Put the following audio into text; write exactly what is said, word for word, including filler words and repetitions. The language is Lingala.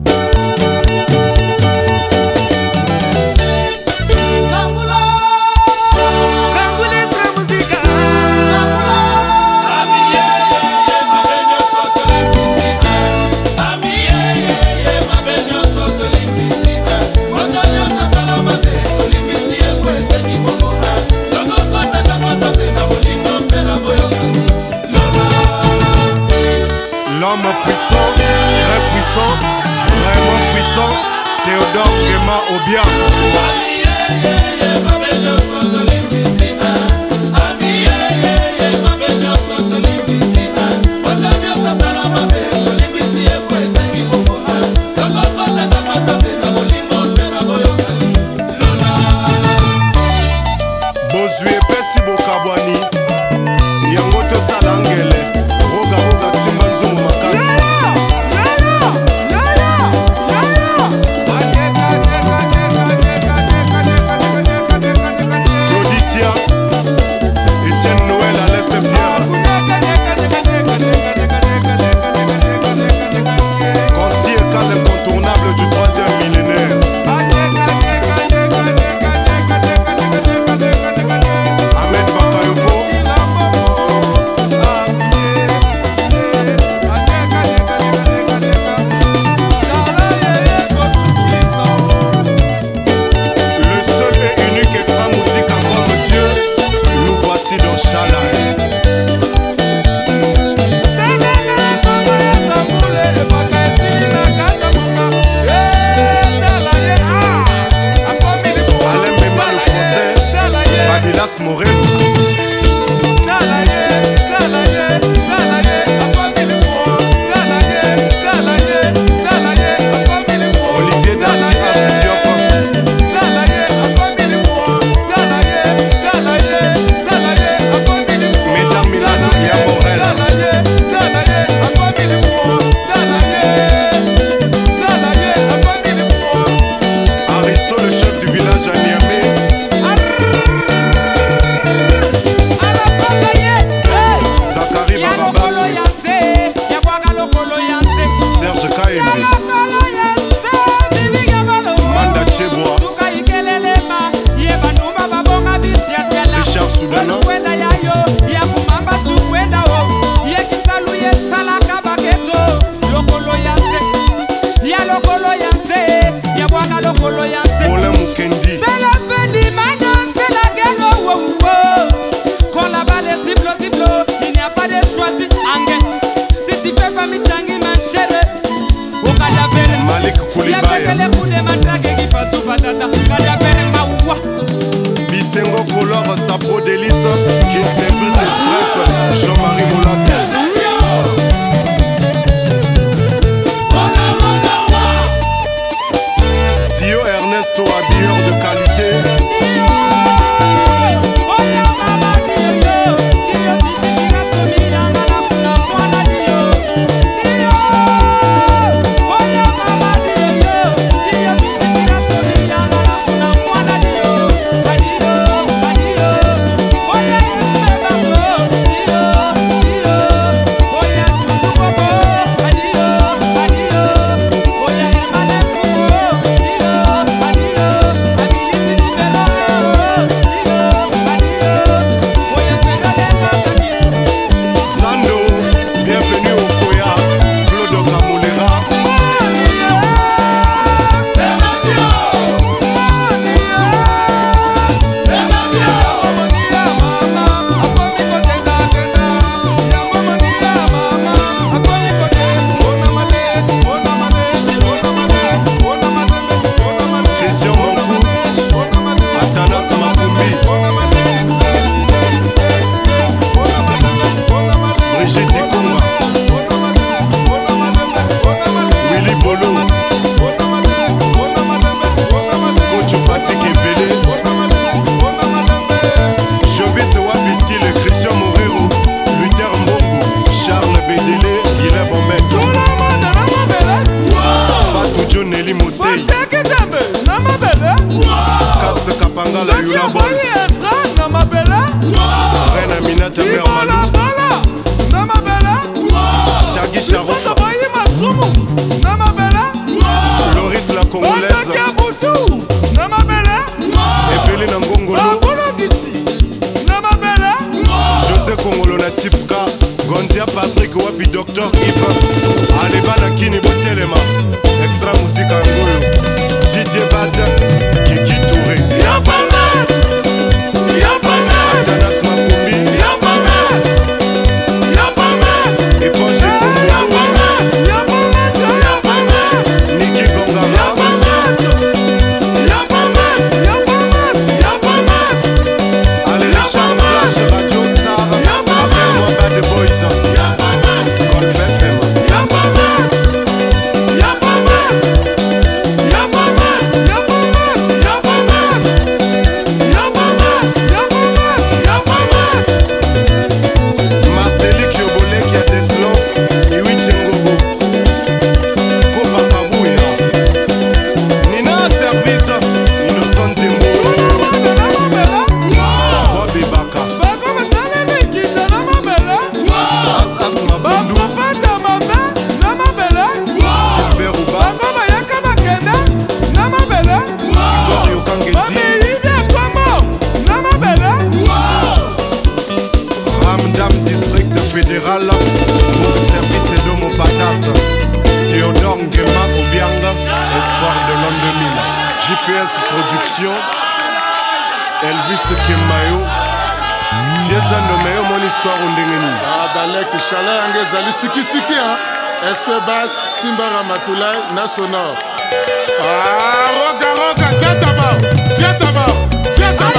L'homme puissant, très puissant, vraiment puissant, Théodore Guéma Obia. Bozui epesi bokabwani yango tosala ngele roga roga simba nzungu makasi. Claudicia Etienne Noël Alès Pierre Consti et Cal incontournable du troisième millénaire. Bisengo Color Sapro Délice King Service Express Jean-Marie Moulante. Sio Ernesto habilleur de qualité. Shaggy Sharofa Namabela Miss la Congolaise Eveline Ngongolo José Congolo na Tipka Gonzia Patrick Wapi Docteur Yves Aleba na Kini Botelema Extra musique Angoyo D J Bata Kiki Touré Yapamat Yapamat Atanas Makumbi Yapamat Yapamat Eponge Kumbo Yapamat Yapamat Yapamat Niki Gongara Yapamat Yapamat Yapamat Yapamat Allez les charmes flash Radio Star Appelle-moi Bad Boys Yapamat Golf F M Yapamat Yapamat Yapamat Yapamat Yapamat Yapamat Yapamat Yapamat Martelly Kioboleki ya Deslon Iwi Chengogo Kopa Kabuya Nina Service Innocent Zembo Bobby Baka As As Mabundu Silver Uba Igor Yokangeti Ramdam District Fédéral Pour service et d'homo patas Théodore Ngema Obianga Espoir de l'an deux mille G P S Production Elvis Kemayo Fiesa Nomeo mon histoire undengeni Balek Chala yange zali siki siki hein. S P Bass Simba Ramatulai National. Ah roga roga tiens tabac tiens tabac tiens tabac